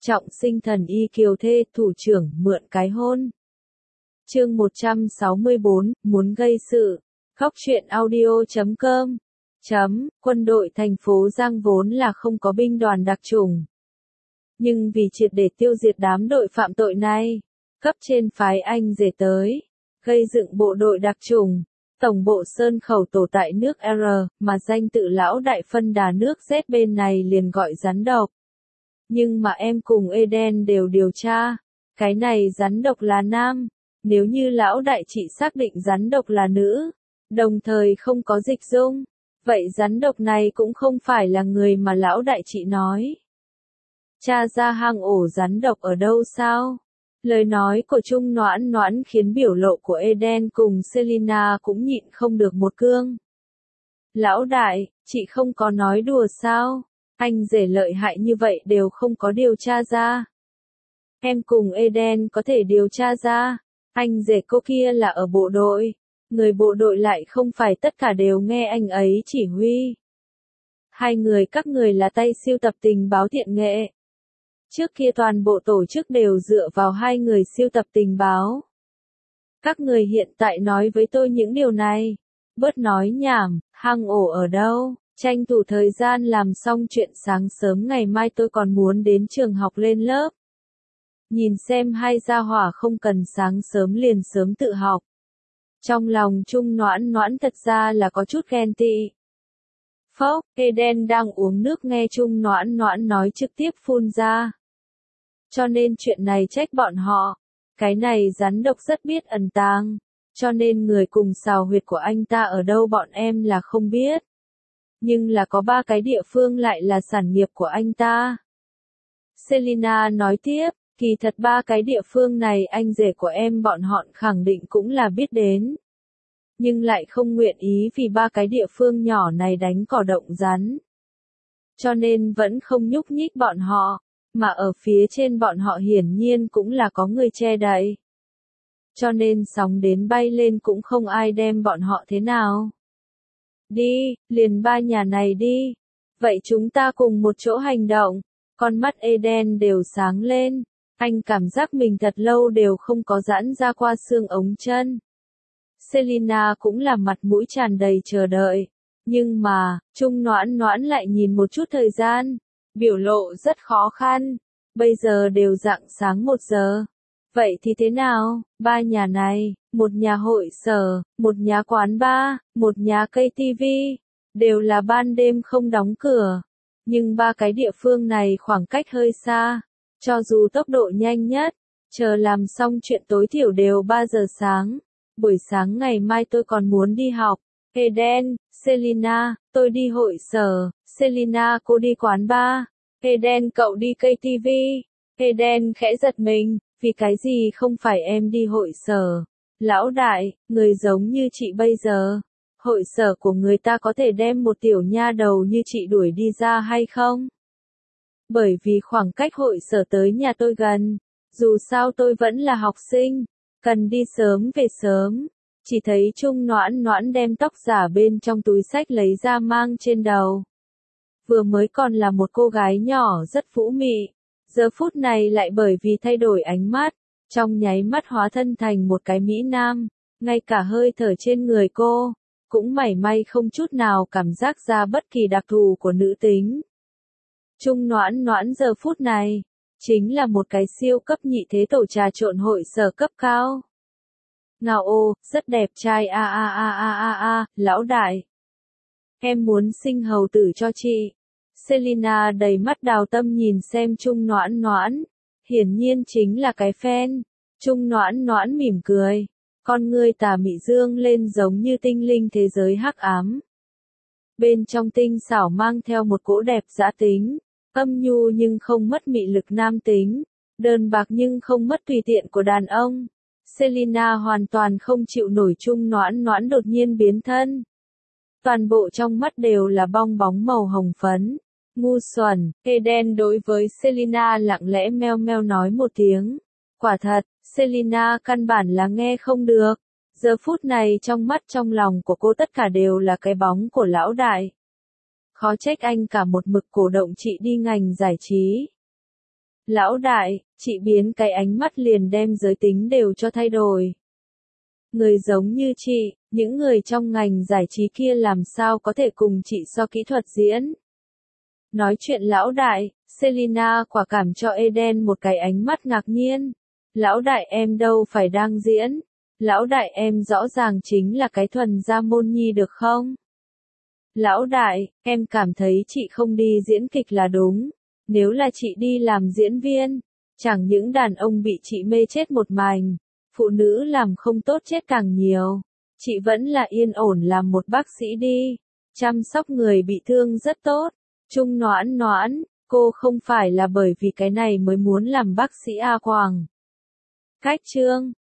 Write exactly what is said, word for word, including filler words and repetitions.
Trọng sinh thần y kiều thê, thủ trưởng mượn cái hôn. Chương một trăm sáu mươi bốn, muốn gây sự. Khóc chuyện audio chấm com. Chấm, quân đội thành phố Giang vốn là không có binh đoàn đặc chủng. Nhưng vì triệt để tiêu diệt đám đội phạm tội này, cấp trên phái anh rể tới, gây dựng bộ đội đặc chủng, tổng bộ Sơn Khẩu tổ tại nước R, mà danh tự lão đại phân đà nước Z bên này liền gọi rắn độc. Nhưng mà em cùng Eden đều điều tra, cái này rắn độc là nam, nếu như lão đại chị xác định rắn độc là nữ, đồng thời không có dịch dung, vậy rắn độc này cũng không phải là người mà lão đại chị nói. Tra ra hang ổ rắn độc ở đâu sao? Lời nói của Trung Noãn Noãn khiến biểu lộ của Eden cùng Selina cũng nhịn không được một cương. Lão đại, chị không có nói đùa sao? Anh rể lợi hại như vậy đều không có điều tra ra. Em cùng Eden có thể điều tra ra, anh rể cô kia là ở bộ đội, người bộ đội lại không phải tất cả đều nghe anh ấy chỉ huy. Hai người các người là tay siêu tập tình báo thiện nghệ. Trước kia toàn bộ tổ chức đều dựa vào hai người siêu tập tình báo. Các người hiện tại nói với tôi những điều này, bớt nói nhảm, hang ổ ở đâu? Tranh thủ thời gian làm xong chuyện sáng sớm ngày mai tôi còn muốn đến trường học lên lớp. Nhìn xem hai gia hỏa không cần sáng sớm liền sớm tự học. Trong lòng Trung Noãn Noãn thật ra là có chút ghen tị. Phốc, Eden đang uống nước nghe Trung Noãn Noãn nói trực tiếp phun ra. Cho nên chuyện này trách bọn họ. Cái này rắn độc rất biết ẩn tàng. Cho nên người cùng xào huyệt của anh ta ở đâu bọn em là không biết. Nhưng là có ba cái địa phương lại là sản nghiệp của anh ta. Selina nói tiếp, kỳ thật ba cái địa phương này anh rể của em bọn họ khẳng định cũng là biết đến. Nhưng lại không nguyện ý vì ba cái địa phương nhỏ này đánh cỏ động rắn. Cho nên vẫn không nhúc nhích bọn họ, mà ở phía trên bọn họ hiển nhiên cũng là có người che đậy. Cho nên sóng đến bay lên cũng không ai đem bọn họ thế nào. Đi, liền ba nhà này đi. Vậy chúng ta cùng một chỗ hành động. Con mắt Eden đều sáng lên. Anh cảm giác mình thật lâu đều không có giãn ra qua xương ống chân. Selina cũng là mặt mũi tràn đầy chờ đợi. Nhưng mà, Trung Noãn Noãn lại nhìn một chút thời gian. Biểu lộ rất khó khăn. Bây giờ đều rạng sáng một giờ. Vậy thì thế nào? Ba nhà này, một nhà hội sở, một nhà quán bar, một nhà cây tivi, đều là ban đêm không đóng cửa. Nhưng ba cái địa phương này khoảng cách hơi xa. Cho dù tốc độ nhanh nhất, chờ làm xong chuyện tối thiểu đều ba giờ sáng. Buổi sáng ngày mai tôi còn muốn đi học. Eden, Selina, tôi đi hội sở. Selina cô đi quán bar. Eden cậu đi cây tivi. Eden khẽ giật mình. Vì cái gì không phải em đi hội sở? Lão đại, người giống như chị bây giờ. Hội sở của người ta có thể đem một tiểu nha đầu như chị đuổi đi ra hay không? Bởi vì khoảng cách hội sở tới nhà tôi gần. Dù sao tôi vẫn là học sinh. Cần đi sớm về sớm. Chỉ thấy Trung Noãn Noãn đem tóc giả bên trong túi xách lấy ra mang trên đầu. Vừa mới còn là một cô gái nhỏ rất phũ mị. Giờ phút này lại bởi vì thay đổi ánh mắt, trong nháy mắt hóa thân thành một cái mỹ nam, ngay cả hơi thở trên người cô, cũng mảy may không chút nào cảm giác ra bất kỳ đặc thù của nữ tính. Trung Noãn Noãn giờ phút này, chính là một cái siêu cấp nhị thế tổ trà trộn hội sở cấp cao. Ngao ô, rất đẹp trai a a a a a a, lão đại. Em muốn sinh hầu tử cho chị. Selina đầy mắt đào tâm nhìn xem Trung Noãn Noãn, hiển nhiên chính là cái fan. Trung Noãn Noãn mỉm cười, con ngươi tà mị dương lên giống như tinh linh thế giới hắc ám. Bên trong tinh xảo mang theo một cỗ đẹp dã tính, âm nhu nhưng không mất mị lực nam tính, đơn bạc nhưng không mất tùy tiện của đàn ông. Selina hoàn toàn không chịu nổi Trung Noãn Noãn đột nhiên biến thân. Toàn bộ trong mắt đều là bong bóng màu hồng phấn. Ngu xuẩn, Eden đối với Selina lặng lẽ meo meo nói một tiếng. Quả thật, Selina căn bản là nghe không được. Giờ phút này trong mắt trong lòng của cô tất cả đều là cái bóng của lão đại. Khó trách anh cả một mực cổ động chị đi ngành giải trí. Lão đại, chị biến cái ánh mắt liền đem giới tính đều cho thay đổi. Người giống như chị, những người trong ngành giải trí kia làm sao có thể cùng chị so kỹ thuật diễn. Nói chuyện lão đại, Selina quả cảm cho Eden một cái ánh mắt ngạc nhiên. Lão đại em đâu phải đang diễn. Lão đại em rõ ràng chính là cái thuần gia môn nhi được không? Lão đại, em cảm thấy chị không đi diễn kịch là đúng. Nếu là chị đi làm diễn viên, chẳng những đàn ông bị chị mê chết một mảnh, phụ nữ làm không tốt chết càng nhiều. Chị vẫn là yên ổn làm một bác sĩ đi, chăm sóc người bị thương rất tốt. Trung Noãn Noãn, cô không phải là bởi vì cái này mới muốn làm bác sĩ A Quảng. Cách chương